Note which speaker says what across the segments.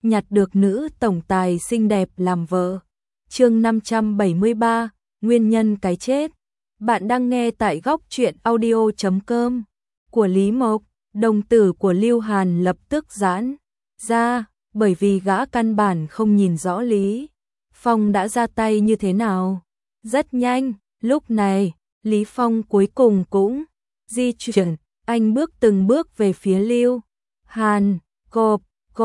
Speaker 1: nhặt được nữ tổng tài xinh đẹp làm vợ. Chương 573, nguyên nhân cái chết. Bạn đang nghe tại góc truyện audio.com của Lý Mộc. Đồng tử của Lưu Hàn lập tức giãn ra, bởi vì gã căn bản không nhìn rõ Lý Phong đã ra tay như thế nào. Rất nhanh, lúc này, Lý Phong cuối cùng cũng di chuyển, anh bước từng bước về phía Lưu Hàn, cộp,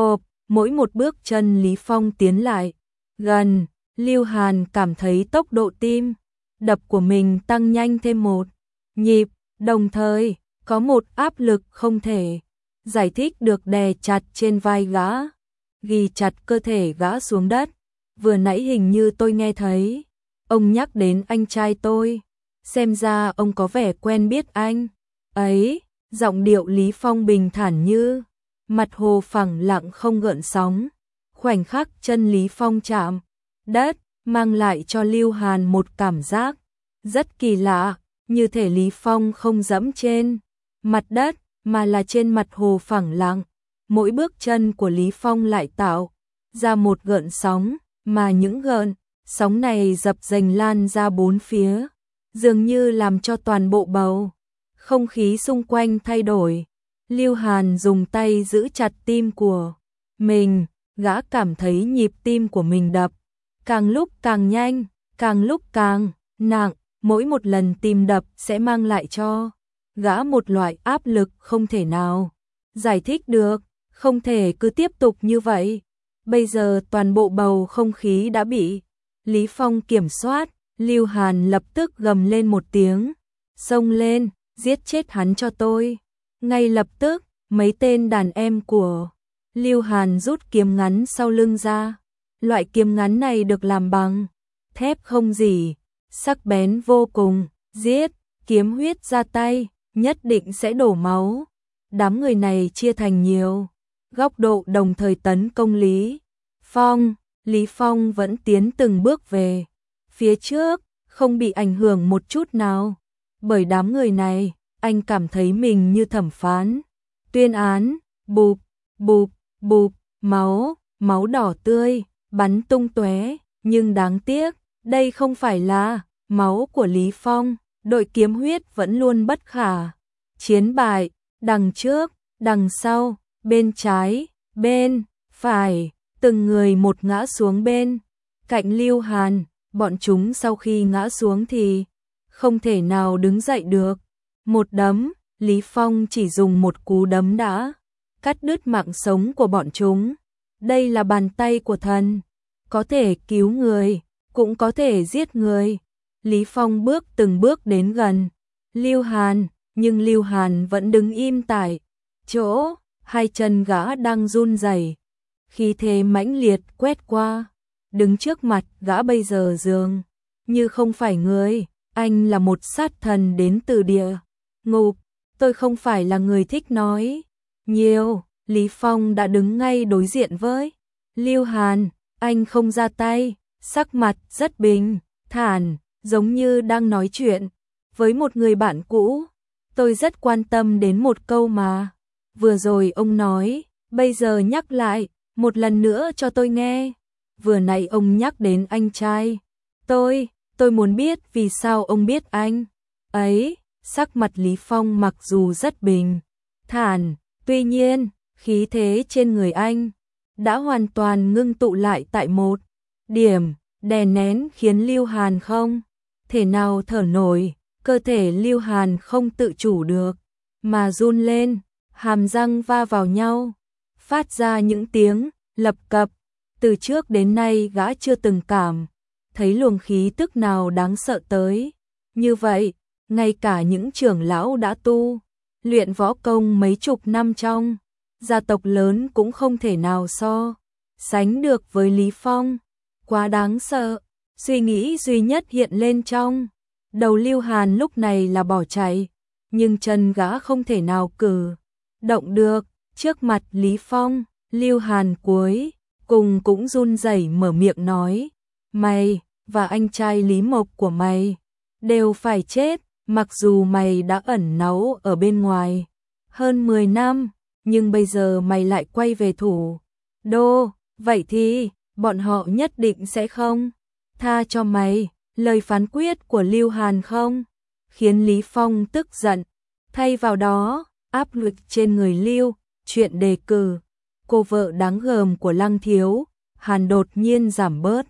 Speaker 1: mỗi một bước chân Lý Phong tiến lại gần, Lưu Hàn cảm thấy tốc độ tim đập của mình tăng nhanh thêm một nhịp, đồng thời có một áp lực không thể giải thích được đè chặt trên vai gã, ghi chặt cơ thể gã xuống đất. Vừa nãy hình như tôi nghe thấy ông nhắc đến anh trai tôi, xem ra ông có vẻ quen biết anh ấy. Giọng điệu Lý Phong bình thản như mặt hồ phẳng lặng không gợn sóng. Khoảnh khắc chân Lý Phong chạm đất mang lại cho Lưu Hàn một cảm giác rất kỳ lạ, như thể Lý Phong không dẫm trên mặt đất mà là trên mặt hồ phẳng lặng. Mỗi bước chân của Lý Phong lại tạo ra một gợn sóng, mà những gợn sóng này dập dềnh lan ra bốn phía, dường như làm cho toàn bộ bầu không khí xung quanh thay đổi. Lưu Hàn dùng tay giữ chặt tim của mình, gã cảm thấy nhịp tim của mình đập càng lúc càng nhanh, càng lúc càng nặng, mỗi một lần tim đập sẽ mang lại cho gã một loại áp lực không thể nào giải thích được, không thể cứ tiếp tục như vậy. Bây giờ toàn bộ bầu không khí đã bị Lý Phong kiểm soát, Lưu Hàn lập tức gầm lên một tiếng, xông lên, giết chết hắn cho tôi. Ngay lập tức, mấy tên đàn em của Lưu Hàn rút kiếm ngắn sau lưng ra. Loại kiếm ngắn này được làm bằng thép không gì, sắc bén vô cùng, giết, kiếm huyết ra tay, nhất định sẽ đổ máu. Đám người này chia thành nhiều góc độ đồng thời tấn công Lý Phong. Lý Phong vẫn tiến từng bước về phía trước, không bị ảnh hưởng một chút nào bởi đám người này. Anh cảm thấy mình như thẩm phán tuyên án, bụp, bụp, bụp, máu đỏ tươi bắn tung tóe, nhưng đáng tiếc, đây không phải là máu của Lý Phong. Đội kiếm huyết vẫn luôn bất khả chiến bại, đằng trước, đằng sau, bên trái, bên phải, từng người một ngã xuống bên cạnh Lưu Hàn. Bọn chúng sau khi ngã xuống thì không thể nào đứng dậy được. Một đấm, Lý Phong chỉ dùng một cú đấm đã cắt đứt mạng sống của bọn chúng. Đây là bàn tay của thần, có thể cứu người, cũng có thể giết người. Lý Phong bước từng bước đến gần Lưu Hàn, nhưng Lưu Hàn vẫn đứng im tại chỗ, hai chân gã đang run rẩy, khí thế mãnh liệt quét qua. Đứng trước mặt gã bây giờ dường như không phải người, anh là một sát thần đến từ địa ngục. Tôi không phải là người thích nói nhiều. Lý Phong đã đứng ngay đối diện với Lưu Hàn, anh không ra tay, sắc mặt rất bình thản, giống như đang nói chuyện với một người bạn cũ. Tôi rất quan tâm đến một câu mà vừa rồi ông nói, bây giờ nhắc lại một lần nữa cho tôi nghe. Vừa nãy ông nhắc đến anh trai tôi muốn biết vì sao ông biết anh ấy. Sắc mặt Lý Phong mặc dù rất bình thản, tuy nhiên khí thế trên người anh đã hoàn toàn ngưng tụ lại tại một điểm, đè nén khiến Lưu Hàn không thể nào thở nổi. Cơ thể Lưu Hàn không tự chủ được mà run lên, hàm răng va vào nhau, phát ra những tiếng lập cập. Từ trước đến nay gã chưa từng cảm thấy luồng khí tức nào đáng sợ tới như vậy. Ngay cả những trưởng lão đã tu luyện võ công mấy chục năm trong gia tộc lớn cũng không thể nào so sánh được với Lý Phong. Quá đáng sợ. Suy nghĩ duy nhất hiện lên trong đầu Lưu Hàn lúc này là bỏ chạy, nhưng chân gã không thể nào cử động được. Trước mặt Lý Phong, Lưu Hàn cuối cùng cũng run rẩy mở miệng nói, mày và anh trai Lý Mộc của mày đều phải chết. Mặc dù mày đã ẩn náu ở bên ngoài hơn 10 năm, nhưng bây giờ mày lại quay về thủ đô vậy thì bọn họ nhất định sẽ không tha cho mày. Lời phán quyết của Lưu Hàn không khiến Lý Phong tức giận, thay vào đó, áp lực trên người Lưu, chuyện đề cử cô vợ đáng gờm của Lăng Thiếu Hàn đột nhiên giảm bớt.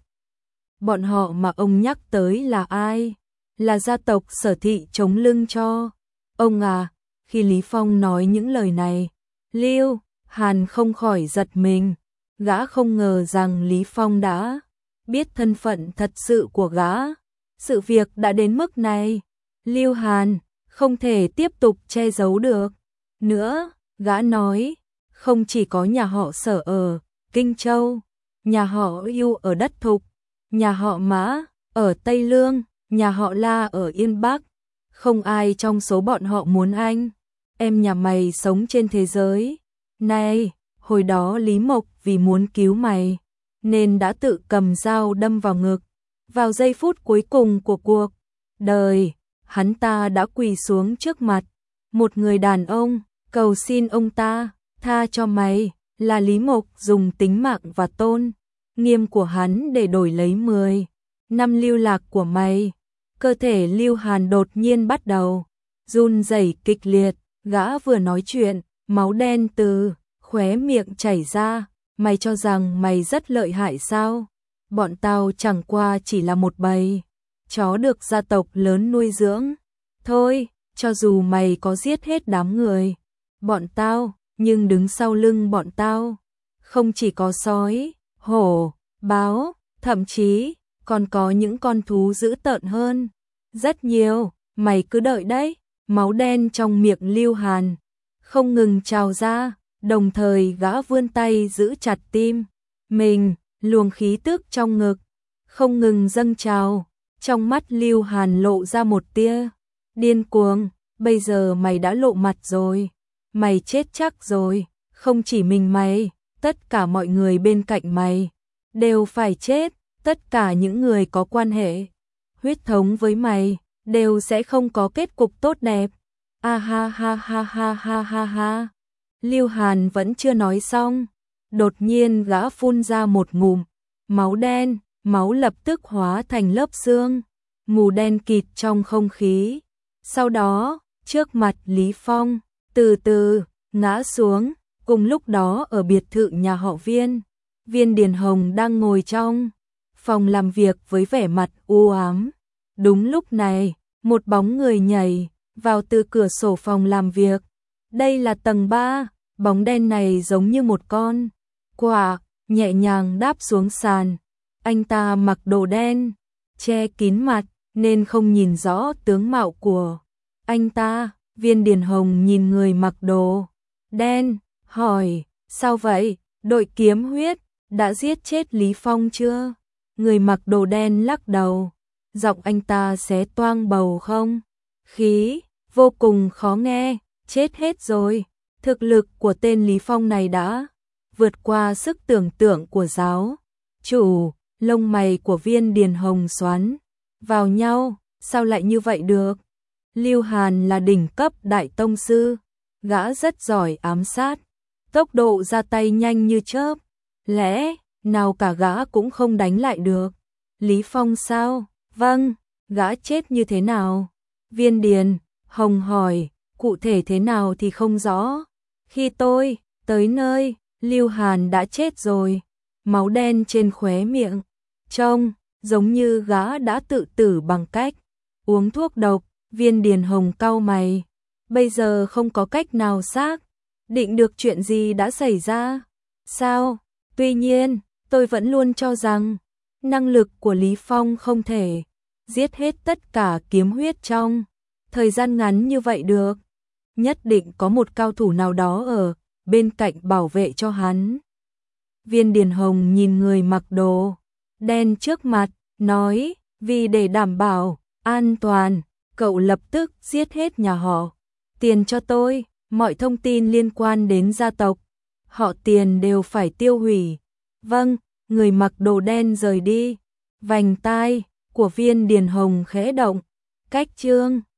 Speaker 1: Bọn họ mà ông nhắc tới là ai? Là gia tộc Sở Thị chống lưng cho ông à? Khi Lý Phong nói những lời này, Lưu Hàn không khỏi giật mình. Gã không ngờ rằng Lý Phong đã biết thân phận thật sự của gã. Sự việc đã đến mức này, Lưu Hàn không thể tiếp tục che giấu được nữa. Gã nói, không chỉ có nhà họ Sở ở Kinh Châu, nhà họ Ưu ở Đất Thục, nhà họ Mã ở Tây Lương, nhà họ La ở Yên Bắc, không ai trong số bọn họ muốn anh em nhà mày sống trên thế giới này. Hồi đó Lý Mộc vì muốn cứu mày nên đã tự cầm dao đâm vào ngực. Vào giây phút cuối cùng của cuộc đời, hắn ta đã quỳ xuống trước mặt một người đàn ông, cầu xin ông ta tha cho mày. Là Lý Mộc dùng tính mạng và tôn nghiêm của hắn để đổi lấy 10 năm lưu lạc của mày. Cơ thể Lưu Hàn đột nhiên bắt đầu run rẩy kịch liệt. Gã vừa nói chuyện, máu đen từ khóe miệng chảy ra. Mày cho rằng mày rất lợi hại sao? Bọn tao chẳng qua chỉ là một bầy chó được gia tộc lớn nuôi dưỡng thôi. Cho dù mày có giết hết đám người bọn tao, nhưng đứng sau lưng bọn tao không chỉ có sói, hổ, báo, thậm chí còn có những con thú dữ tợn hơn rất nhiều. Mày cứ đợi đấy. Máu đen trong miệng Lưu Hàn không ngừng trào ra, đồng thời gã vươn tay giữ chặt tim mình. Luồng khí tức trong ngực không ngừng dâng trào. Trong mắt Lưu Hàn lộ ra một tia điên cuồng. Bây giờ mày đã lộ mặt rồi, mày chết chắc rồi. Không chỉ mình mày, tất cả mọi người bên cạnh mày đều phải chết. Tất cả những người có quan hệ huyết thống với mày đều sẽ không có kết cục tốt đẹp. A ha ha ha ha ha ha ha. Lưu Hàn vẫn chưa nói xong, đột nhiên gã phun ra một ngụm máu đen. Máu lập tức hóa thành lớp xương mù đen kịt trong không khí. Sau đó, trước mặt Lý Phong từ từ ngã xuống. Cùng lúc đó ở biệt thự nhà họ Viên Điền Hồng đang ngồi trong phòng làm việc với vẻ mặt u ám. Đúng lúc này, một bóng người nhảy vào từ cửa sổ phòng làm việc. Đây là tầng 3, bóng đen này giống như một con quạ nhẹ nhàng đáp xuống sàn. Anh ta mặc đồ đen, che kín mặt nên không nhìn rõ tướng mạo của anh ta. Viên Điền Hồng nhìn người mặc đồ đen, hỏi, sao vậy? Đội kiếm huyết đã giết chết Lý Phong chưa? Người mặc đồ đen lắc đầu, giọng anh ta xé toang bầu không khí, vô cùng khó nghe. Chết hết rồi. Thực lực của tên Lý Phong này đã vượt qua sức tưởng tượng của giáo chủ. Lông mày của Viên Điền Hồng xoắn vào nhau, sao lại như vậy được? Lưu Hàn là đỉnh cấp đại tông sư, gã rất giỏi ám sát, tốc độ ra tay nhanh như chớp, lẽ nào cả gã cũng không đánh lại được. Lý Phong sao? Vâng, gã chết như thế nào? Viên Điền Hồng hỏi, cụ thể thế nào thì không rõ. Khi tôi tới nơi, Lưu Hàn đã chết rồi. Máu đen trên khóe miệng trông giống như gã đã tự tử bằng cách uống thuốc độc. Viên Điền Hồng cau mày, bây giờ không có cách nào xác định được chuyện gì đã xảy ra. Sao? Tuy nhiên, tôi vẫn luôn cho rằng năng lực của Lý Phong không thể giết hết tất cả kiếm huyết trong thời gian ngắn như vậy được. Nhất định có một cao thủ nào đó ở bên cạnh bảo vệ cho hắn. Viên Điền Hồng nhìn người mặc đồ đen trước mặt, nói, vì để đảm bảo an toàn, cậu lập tức giết hết nhà họ Tiền cho tôi. Mọi thông tin liên quan đến gia tộc họ Tiền đều phải tiêu hủy. Vâng. Người mặc đồ đen rời đi. Vành tai của Viên Điền Hồng khẽ động. Cách chương